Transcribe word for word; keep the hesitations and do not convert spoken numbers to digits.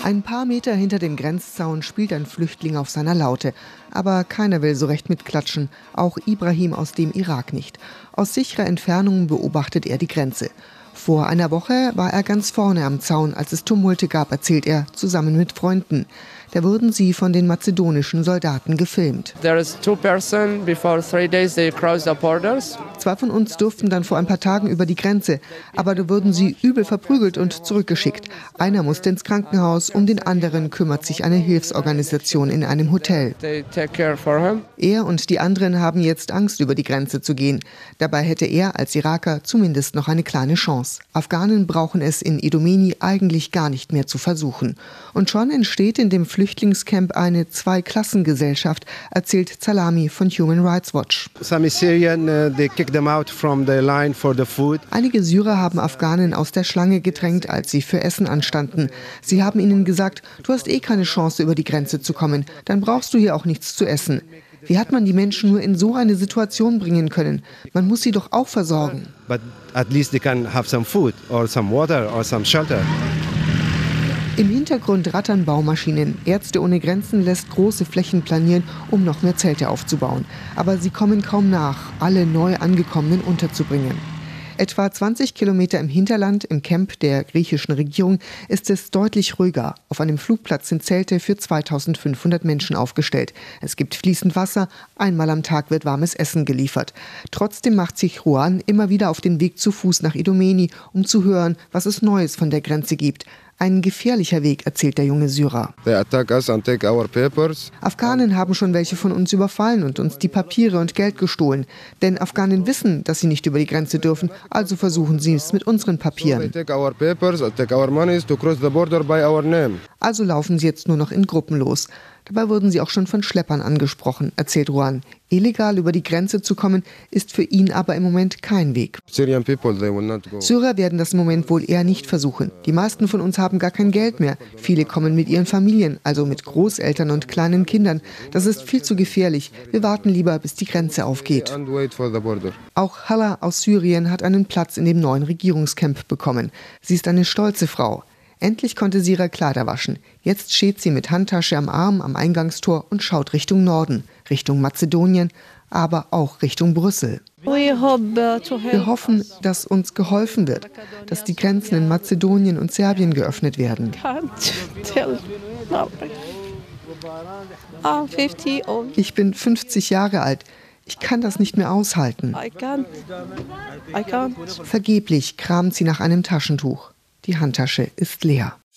Ein paar Meter hinter dem Grenzzaun spielt ein Flüchtling auf seiner Laute. Aber keiner will so recht mitklatschen, auch Ibrahim aus dem Irak nicht. Aus sicherer Entfernung beobachtet er die Grenze. Vor einer Woche war er ganz vorne am Zaun, als es Tumulte gab, erzählt er, zusammen mit Freunden. Da wurden sie von den mazedonischen Soldaten gefilmt. There is two person before three days they cross the borders. Zwei von uns durften dann vor ein paar Tagen über die Grenze, aber da wurden sie übel verprügelt und zurückgeschickt. Einer musste ins Krankenhaus, um den anderen kümmert sich eine Hilfsorganisation in einem Hotel. They take care for him. Er und die anderen haben jetzt Angst, über die Grenze zu gehen. Dabei hätte er als Iraker zumindest noch eine kleine Chance. Afghanen brauchen es in Idomeni eigentlich gar nicht mehr zu versuchen. Und schon entsteht in dem Flüchtlingscamp eine Zweiklassengesellschaft, erzählt Zalami von Human Rights Watch. Some Syrian, uh, they kick them out from the line for the food. Einige Syrer haben Afghanen aus der Schlange gedrängt, als sie für Essen anstanden. Sie haben ihnen gesagt, du hast eh keine Chance, über die Grenze zu kommen, dann brauchst du hier auch nichts zu essen. Wie hat man die Menschen nur in so eine Situation bringen können? Man muss sie doch auch versorgen. But at least they can have some food or some water or some shelter. Im Hintergrund rattern Baumaschinen. Ärzte ohne Grenzen lässt große Flächen planieren, um noch mehr Zelte aufzubauen. Aber sie kommen kaum nach, alle neu Angekommenen unterzubringen. Etwa zwanzig Kilometer im Hinterland, im Camp der griechischen Regierung, ist es deutlich ruhiger. Auf einem Flugplatz sind Zelte für zweitausendfünfhundert Menschen aufgestellt. Es gibt fließend Wasser, einmal am Tag wird warmes Essen geliefert. Trotzdem macht sich Juan immer wieder auf den Weg zu Fuß nach Idomeni, um zu hören, was es Neues von der Grenze gibt. Ein gefährlicher Weg, erzählt der junge Syrer. They attack us and take our papers. Afghanen haben schon welche von uns überfallen und uns die Papiere und Geld gestohlen. Denn Afghanen wissen, dass sie nicht über die Grenze dürfen, also versuchen sie es mit unseren Papieren. They take our papers and take our monies to cross the border by our name. Also laufen sie jetzt nur noch in Gruppen los. Dabei wurden sie auch schon von Schleppern angesprochen, erzählt Juan. Illegal über die Grenze zu kommen, ist für ihn aber im Moment kein Weg. Syrian people, they will not go. Syrer werden das im Moment wohl eher nicht versuchen. Die meisten von uns haben gar kein Geld mehr. Viele kommen mit ihren Familien, also mit Großeltern und kleinen Kindern. Das ist viel zu gefährlich. Wir warten lieber, bis die Grenze aufgeht. And wait for the border. Auch Hala aus Syrien hat einen Platz in dem neuen Regierungscamp bekommen. Sie ist eine stolze Frau. Endlich konnte sie ihre Kleider waschen. Jetzt steht sie mit Handtasche am Arm am Eingangstor und schaut Richtung Norden, Richtung Mazedonien, aber auch Richtung Brüssel. Wir hoffen, dass uns geholfen wird, dass die Grenzen in Mazedonien und Serbien geöffnet werden. Ich bin fünfzig Jahre alt. Ich kann das nicht mehr aushalten. Vergeblich kramt sie nach einem Taschentuch. Die Handtasche ist leer.